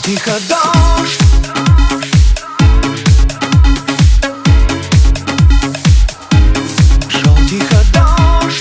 тихо дождь. Шел тихо дождь.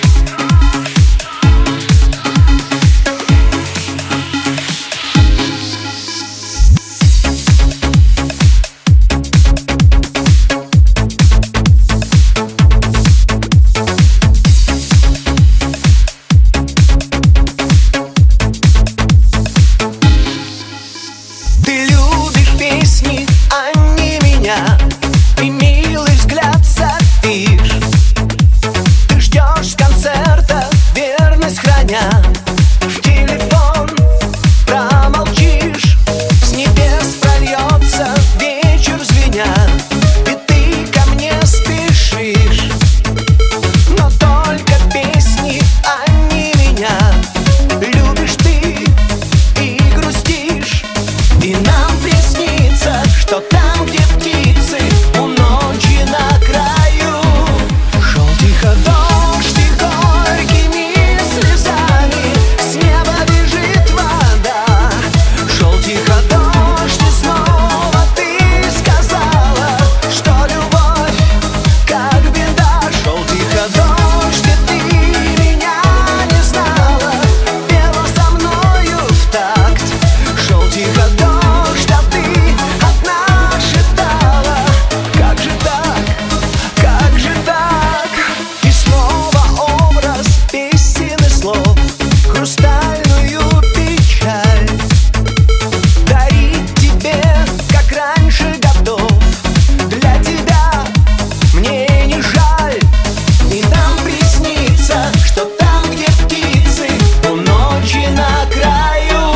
Ты любишь песни, а не меня, и милый взгляд сопишь. Ты ждешь концерта, верность храня, в телефон промолчишь. С небес прольется вечер звеня, и ты ко мне спешишь. Но только песни, а не меня, любишь ты и грустишь. И нам приснится, что там, где птицы у ночи на краю. Шел тихо дождь, и горькими слезами с неба бежит вода. Шел тихо дождь, и снова ты сказала, что любовь как беда. Шел тихо дождь, и ты меня не знала, пела со мною в такт. Шел тихо дождь, а ты одна шептала: как же так, как же так? И снова образ песен и слов, хрустальную печаль дарить тебе, как раньше готов. Для тебя мне не жаль. И нам приснится, что там, где птицы у ночи на краю.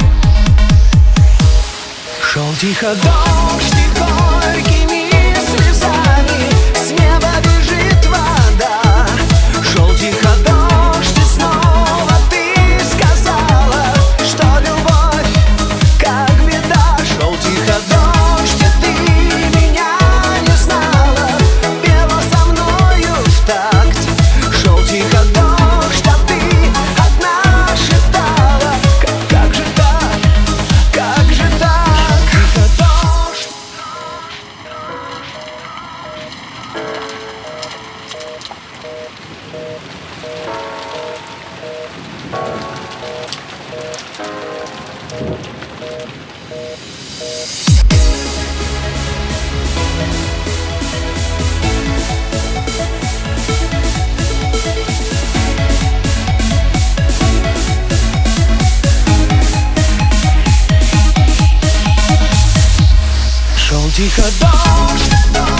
Шел тихо дождь, и горькими слезами с неба бежит вода. Шел тихо дождь, и снова ты сказала, что любовь как беда. Шел тихо дождь, и ты меня не знала, пела со мною в такт. Шел тихо дождь, а ты одна шептала: как же так, как же так? Тихо дождь. Шел тихо дождь.